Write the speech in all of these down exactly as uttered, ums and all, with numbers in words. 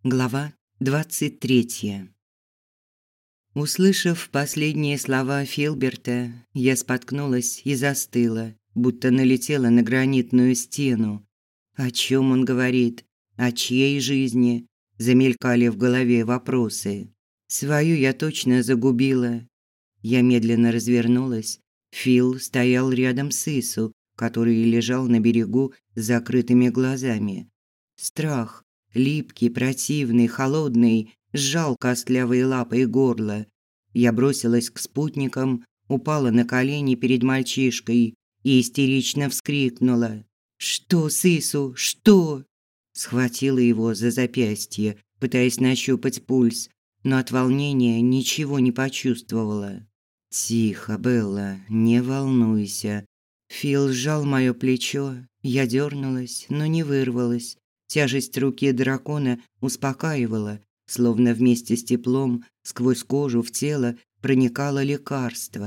Глава двадцать третья. Услышав последние слова Филберта, я споткнулась и застыла, будто налетела на гранитную стену. О чем он говорит? О чьей жизни? Замелькали в голове вопросы. Свою я точно загубила. Я медленно развернулась. Фил стоял рядом с Ису, который лежал на берегу с закрытыми глазами. Страх, липкий, противный, холодный, сжал костлявые лапы и горло. Я бросилась к спутникам, упала на колени перед мальчишкой и истерично вскрикнула: «Что с Ису? Что?» Схватила его за запястье, пытаясь нащупать пульс, но от волнения ничего не почувствовала. «Тихо, Белла, не волнуйся». Фил сжал моё плечо, я дернулась, но не вырвалась. Тяжесть руки дракона успокаивала, словно вместе с теплом сквозь кожу в тело проникало лекарство.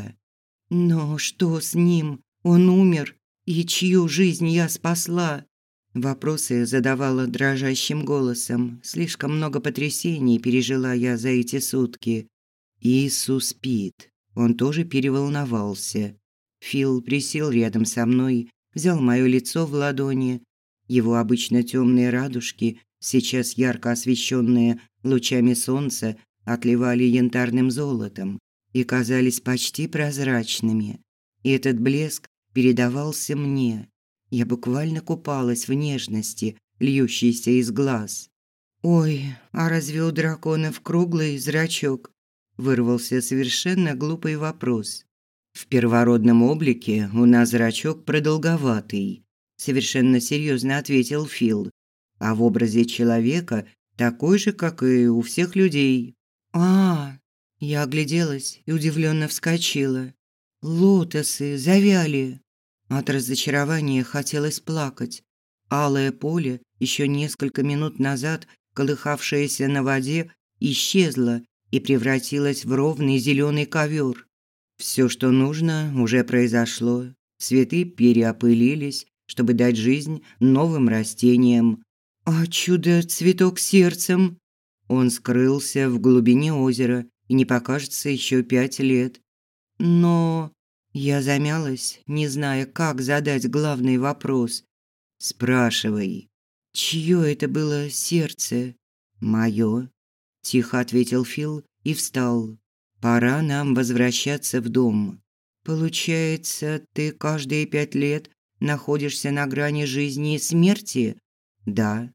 «Но что с ним? Он умер? И чью жизнь я спасла?» Вопросы задавала дрожащим голосом. Слишком много потрясений пережила я за эти сутки. Иисус спит. Он тоже переволновался. Фил присел рядом со мной, взял моё лицо в ладони. Его обычно темные радужки, сейчас ярко освещенные лучами солнца, отливали янтарным золотом и казались почти прозрачными. И этот блеск передавался мне. Я буквально купалась в нежности, льющейся из глаз. «Ой, а разве у драконов круглый зрачок?» Вырвался совершенно глупый вопрос. «В первородном облике у нас зрачок продолговатый», совершенно серьезно ответил Фил. «А в образе человека такой же, как и у всех людей». А, я огляделась и удивленно вскочила. Лотосы завяли. От разочарования хотелось плакать. Алое поле, еще несколько минут назад колыхавшееся на воде, исчезло и превратилось в ровный зеленый ковер. Все, что нужно, уже произошло. Цветы переопылились, чтобы дать жизнь новым растениям. А чудо-цветок сердцем? Он скрылся в глубине озера и не покажется еще пять лет. Но я замялась, не зная, как задать главный вопрос. «Спрашивай». «Чье это было сердце?» «Мое», – тихо ответил Фил и встал. «Пора нам возвращаться в дом». «Получается, ты каждые пять лет находишься на грани жизни и смерти?» «Да».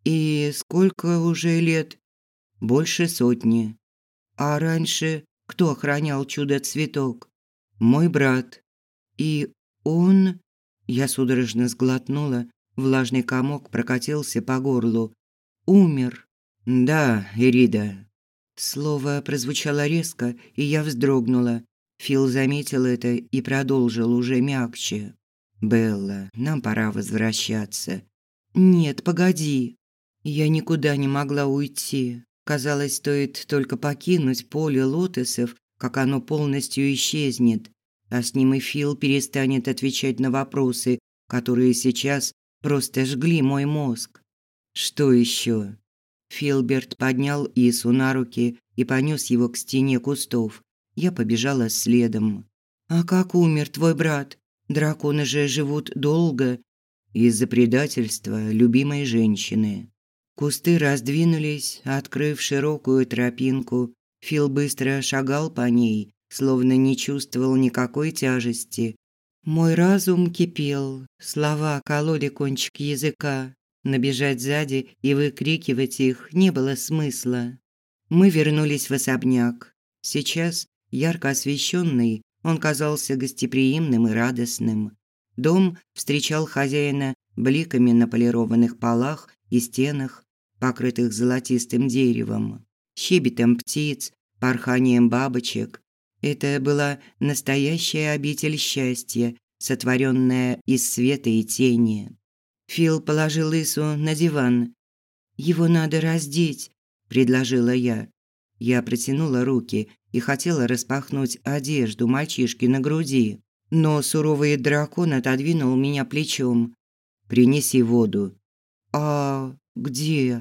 «И сколько уже лет?» «Больше сотни». «А раньше кто охранял чудо-цветок?» «Мой брат». «И он...» Я судорожно сглотнула, влажный комок прокатился по горлу. «Умер». «Да, Ирида». Слово прозвучало резко, и я вздрогнула. Фил заметил это и продолжил уже мягче. «Белла, нам пора возвращаться». «Нет, погоди». Я никуда не могла уйти. Казалось, стоит только покинуть поле лотосов, как оно полностью исчезнет, а с ним и Фил перестанет отвечать на вопросы, которые сейчас просто жгли мой мозг. «Что еще?» Филберт поднял Ису на руки и понес его к стене кустов. Я побежала следом. «А как умер твой брат? Драконы же живут долго». «Из-за предательства любимой женщины». Кусты раздвинулись, открыв широкую тропинку. Фил быстро шагал по ней, словно не чувствовал никакой тяжести. Мой разум кипел, слова кололи кончик языка. Набежать сзади и выкрикивать их не было смысла. Мы вернулись в особняк. Сейчас, ярко освещенный, он казался гостеприимным и радостным. Дом встречал хозяина бликами на полированных полах и стенах, покрытых золотистым деревом, щебетом птиц, порханием бабочек. Это была настоящая обитель счастья, сотворенная из света и тени. Фил положил Ису на диван. «Его надо раздеть», – предложила я. Я протянула руки и хотела распахнуть одежду мальчишки на груди, но суровый дракон отодвинул меня плечом. «Принеси воду». «А где?»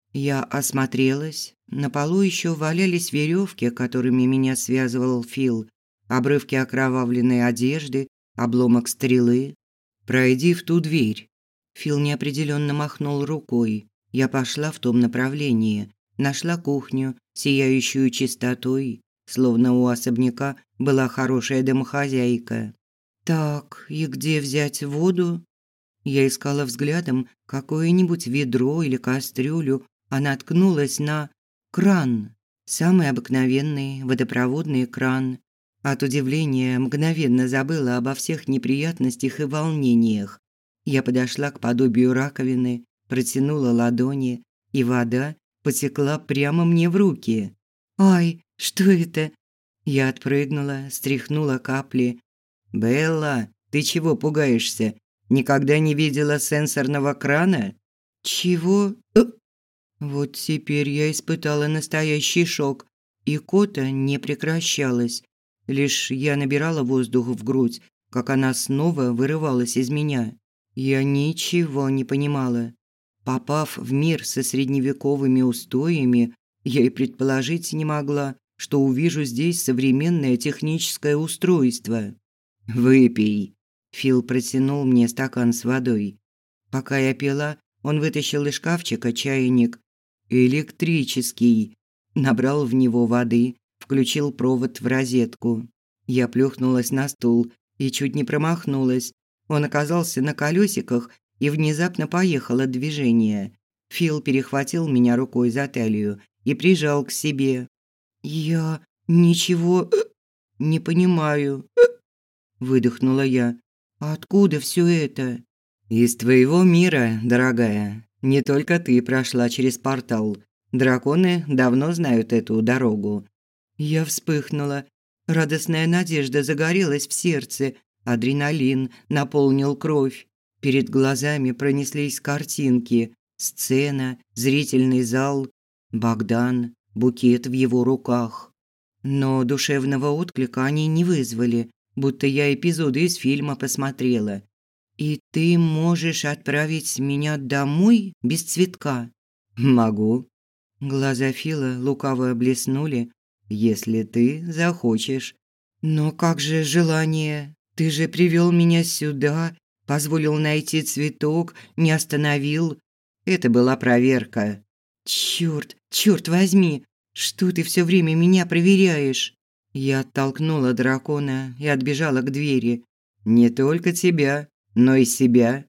Я осмотрелась. На полу еще валялись веревки, которыми меня связывал Фил, обрывки окровавленной одежды, обломок стрелы. «Пройди в ту дверь». Фил неопределенно махнул рукой. Я пошла в том направлении, нашла кухню, сияющую чистотой, словно у особняка была хорошая домохозяйка. «Так, и где взять воду?» Я искала взглядом какое-нибудь ведро или кастрюлю, а наткнулась на кран. Самый обыкновенный водопроводный кран. От удивления мгновенно забыла обо всех неприятностях и волнениях. Я подошла к подобию раковины, протянула ладони, и вода потекла прямо мне в руки. «Ай, что это?» Я отпрыгнула, стряхнула капли. «Белла, ты чего пугаешься? Никогда не видела сенсорного крана?» «Чего?» э Вот теперь я испытала настоящий шок. Икота не прекращалась. Лишь я набирала воздух в грудь, как она снова вырывалась из меня. Я ничего не понимала. Попав в мир со средневековыми устоями, я и предположить не могла, что увижу здесь современное техническое устройство. «Выпей». Фил протянул мне стакан с водой. Пока я пила, он вытащил из шкафчика чайник. Электрический. Набрал в него воды, включил провод в розетку. Я плюхнулась на стул и чуть не промахнулась. Он оказался на колесиках, и внезапно поехало движение. Фил перехватил меня рукой за талию и прижал к себе. «Я ничего не понимаю», – выдохнула я. «Откуда все это?» «Из твоего мира, дорогая. Не только ты прошла через портал. Драконы давно знают эту дорогу». Я вспыхнула. Радостная надежда загорелась в сердце. Адреналин наполнил кровь. Перед глазами пронеслись картинки. Сцена, зрительный зал, Богдан, букет в его руках. Но душевного отклика они не вызвали, будто я эпизоды из фильма посмотрела. «И ты можешь отправить меня домой без цветка?» «Могу». Глаза Фила лукаво блеснули. «Если ты захочешь». «Но как же желание? Ты же привел меня сюда, позволил найти цветок, не остановил». Это была проверка. «Чёрт, чёрт возьми, что ты все время меня проверяешь?» Я оттолкнула дракона и отбежала к двери. «Не только тебя, но и себя».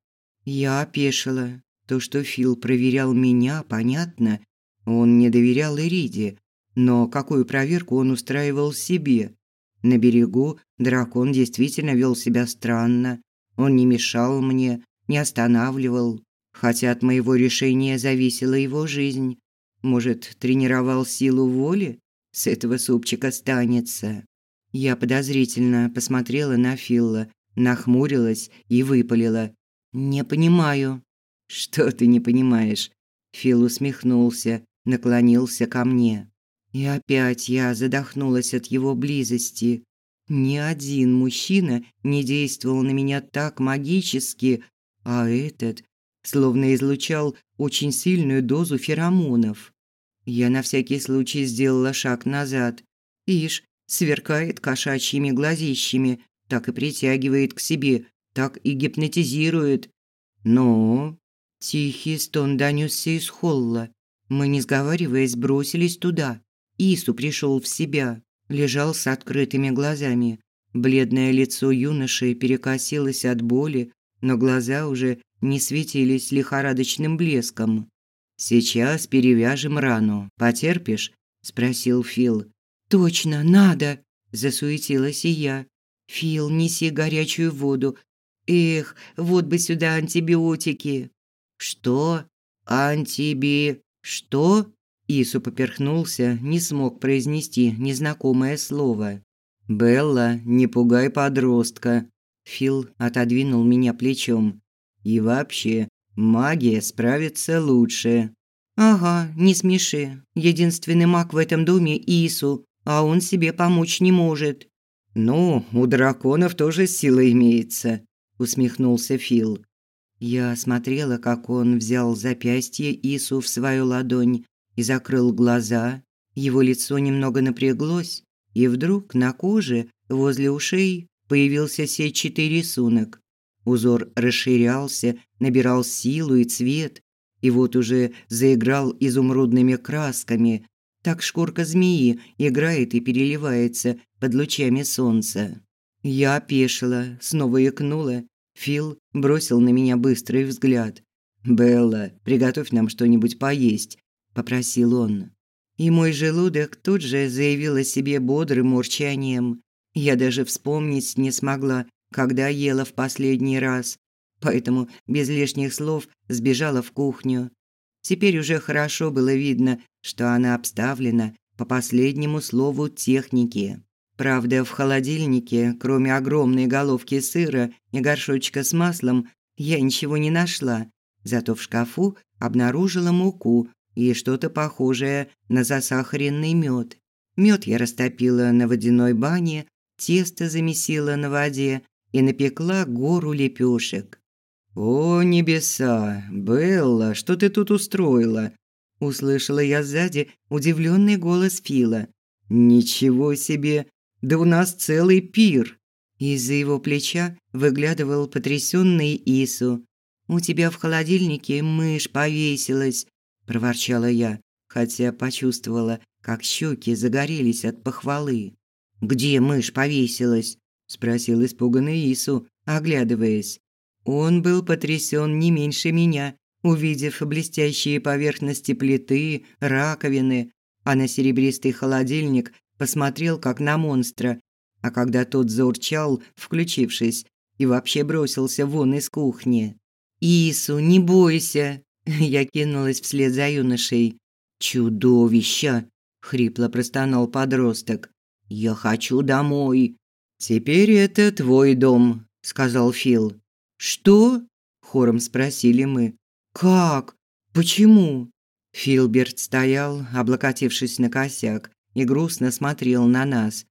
Я опешила. То, что Фил проверял меня, понятно. Он не доверял Ириде. Но какую проверку он устраивал себе? На берегу дракон действительно вел себя странно. Он не мешал мне, не останавливал. Хотя от моего решения зависела его жизнь. Может, тренировал силу воли? С этого супчика станется. Я подозрительно посмотрела на Фила, нахмурилась и выпалила: «Не понимаю». «Что ты не понимаешь?» Фил усмехнулся, наклонился ко мне. И опять я задохнулась от его близости. Ни один мужчина не действовал на меня так магически, а этот словно излучал очень сильную дозу феромонов. Я на всякий случай сделала шаг назад. Ишь, сверкает кошачьими глазищами, так и притягивает к себе, так и гипнотизирует. Но тихий стон донёсся из холла. Мы, не сговариваясь, бросились туда. Ису пришел в себя, лежал с открытыми глазами. Бледное лицо юноши перекосилось от боли, но глаза уже не светились лихорадочным блеском. «Сейчас перевяжем рану. Потерпишь?» – спросил Фил. «Точно, надо!» – засуетилась и я. «Фил, неси горячую воду. Эх, вот бы сюда антибиотики». «Что? Антиби... что?» Ису поперхнулся, не смог произнести незнакомое слово. «Белла, не пугай подростка». Фил отодвинул меня плечом. «И вообще, магия справится лучше». «Ага, не смеши. Единственный маг в этом доме Ису, а он себе помочь не может». «Ну, у драконов тоже сила имеется», – усмехнулся Фил. Я смотрела, как он взял запястье Ису в свою ладонь и закрыл глаза. Его лицо немного напряглось, и вдруг на коже возле ушей появился сетчатый рисунок. Узор расширялся, набирал силу и цвет, и вот уже заиграл изумрудными красками. Так шкурка змеи играет и переливается под лучами солнца. Я опешила, снова икнула. Фил бросил на меня быстрый взгляд. «Белла, приготовь нам что-нибудь поесть», – попросил он. И мой желудок тут же заявил о себе бодрым урчанием. Я даже вспомнить не смогла, когда ела в последний раз, поэтому без лишних слов сбежала в кухню. Теперь уже хорошо было видно, что она обставлена по последнему слову техники. Правда, в холодильнике, кроме огромной головки сыра и горшочка с маслом, я ничего не нашла. Зато в шкафу обнаружила муку и что-то похожее на засахаренный мед. Мед я растопила на водяной бане, тесто замесила на воде и напекла гору лепешек. «О, небеса! Белла, что ты тут устроила?» Услышала я сзади удивленный голос Фила. «Ничего себе! Да у нас целый пир!» Из-за его плеча выглядывал потрясённый Ису. «У тебя в холодильнике мышь повесилась», – проворчала я, хотя почувствовала, как щеки загорелись от похвалы. «Где мышь повесилась?» – спросил испуганный Ису, оглядываясь. Он был потрясен не меньше меня, увидев блестящие поверхности плиты, раковины, а на серебристый холодильник посмотрел как на монстра, а когда тот заурчал, включившись, и вообще бросился вон из кухни. «Ису, не бойся!» Я кинулась вслед за юношей. «Чудовища!» – хрипло простонал подросток. «Я хочу домой!» «Теперь это твой дом», – сказал Фил. «Что?» – хором спросили мы. «Как? Почему?» Филберт стоял, облокотившись на косяк, и грустно смотрел на нас.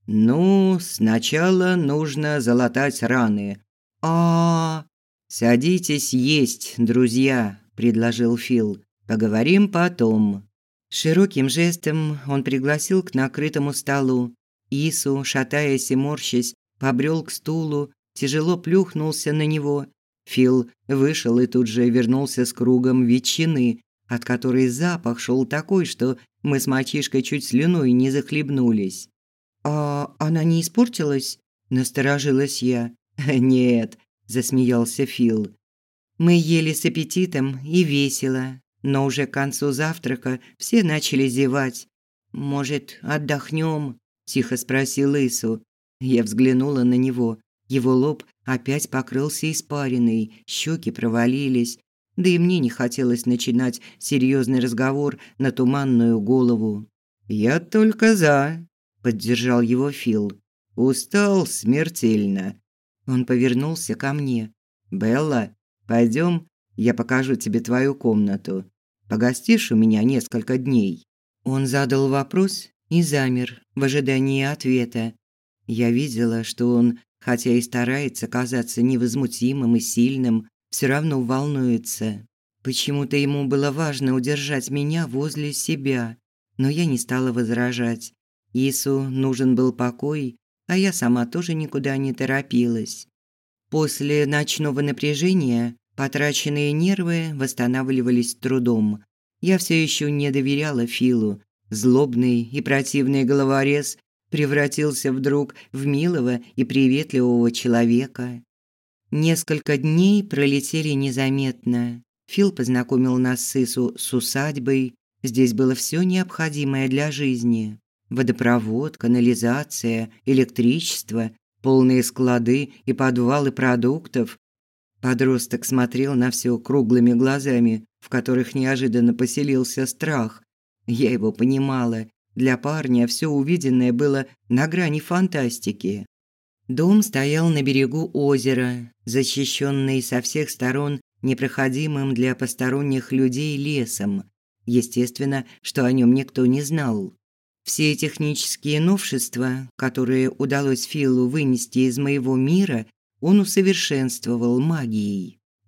«Ну, сначала нужно залатать раны». А, -а, -а «Садитесь есть, друзья», – предложил Фил. «Поговорим потом». Широким жестом он пригласил к накрытому столу. Ису, шатаясь и морщась, побрел к стулу, тяжело плюхнулся на него. Фил вышел и тут же вернулся с кругом ветчины, от которой запах шел такой, что мы с мальчишкой чуть слюной не захлебнулись. «А она не испортилась?» – насторожилась я. «Нет», – засмеялся Фил. Мы ели с аппетитом и весело, но уже к концу завтрака все начали зевать. «Может, отдохнем?» – тихо спросил Ису. Я взглянула на него. Его лоб опять покрылся испариной, щеки провалились. Да и мне не хотелось начинать серьезный разговор на туманную голову. «Я только за», – поддержал его Фил. «Устал смертельно». Он повернулся ко мне. «Белла, пойдем, я покажу тебе твою комнату. Погостишь у меня несколько дней». Он задал вопрос и замер в ожидании ответа. Я видела, что он, хотя и старается казаться невозмутимым и сильным, все равно волнуется. Почему-то ему было важно удержать меня возле себя, но я не стала возражать. Ису нужен был покой, а я сама тоже никуда не торопилась. После ночного напряжения потраченные нервы восстанавливались с трудом. Я все еще не доверяла Филу. Злобный и противный головорез превратился вдруг в милого и приветливого человека. Несколько дней пролетели незаметно. Фил познакомил нас с Ису с усадьбой. Здесь было все необходимое для жизни. Водопровод, канализация, электричество, полные склады и подвалы продуктов. Подросток смотрел на все круглыми глазами, в которых неожиданно поселился страх. Я его понимала. Для парня все увиденное было на грани фантастики. Дом стоял на берегу озера, защищенный со всех сторон непроходимым для посторонних людей лесом. Естественно, что о нем никто не знал. Все технические новшества, которые удалось Филу вынести из моего мира, он усовершенствовал магией.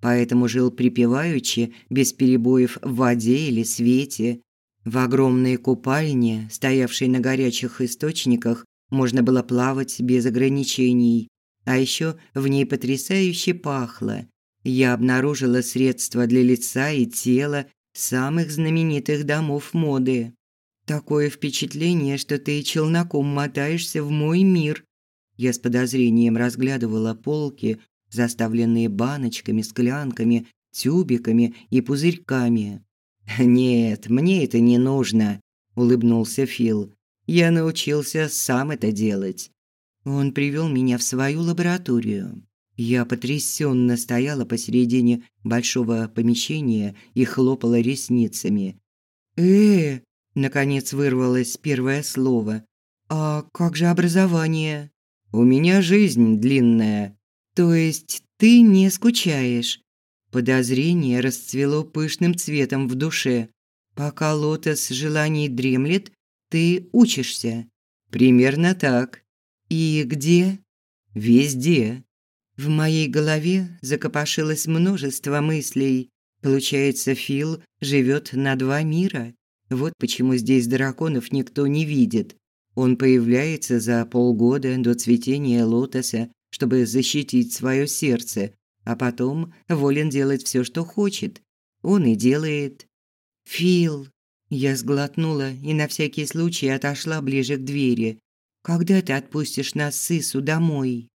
поэтому жил припеваючи, без перебоев в воде или свете. В огромной купальне, стоявшей на горячих источниках, можно было плавать без ограничений. А еще в ней потрясающе пахло. Я обнаружила средства для лица и тела самых знаменитых домов моды. Такое впечатление, что ты челноком мотаешься в мой мир. Я с подозрением разглядывала полки, заставленные баночками, склянками, тюбиками и пузырьками. «Нет, мне это не нужно», – улыбнулся Фил. «Я научился сам это делать». Он привел меня в свою лабораторию. Я потрясенно стояла посередине большого помещения и хлопала ресницами. «Э-э!» – наконец вырвалось первое слово. «А как же образование?» «У меня жизнь длинная». «То есть ты не скучаешь?» Подозрение расцвело пышным цветом в душе. «Пока лотос желаний дремлет, ты учишься?» «Примерно так». «И где?» «Везде». В моей голове закопошилось множество мыслей. Получается, Фил живет на два мира. Вот почему здесь драконов никто не видит. Он появляется за полгода до цветения лотоса, чтобы защитить свое сердце, а потом волен делать все, что хочет. Он и делает. «Фил!» Я сглотнула и на всякий случай отошла ближе к двери. «Когда ты отпустишь нас с Ису домой?»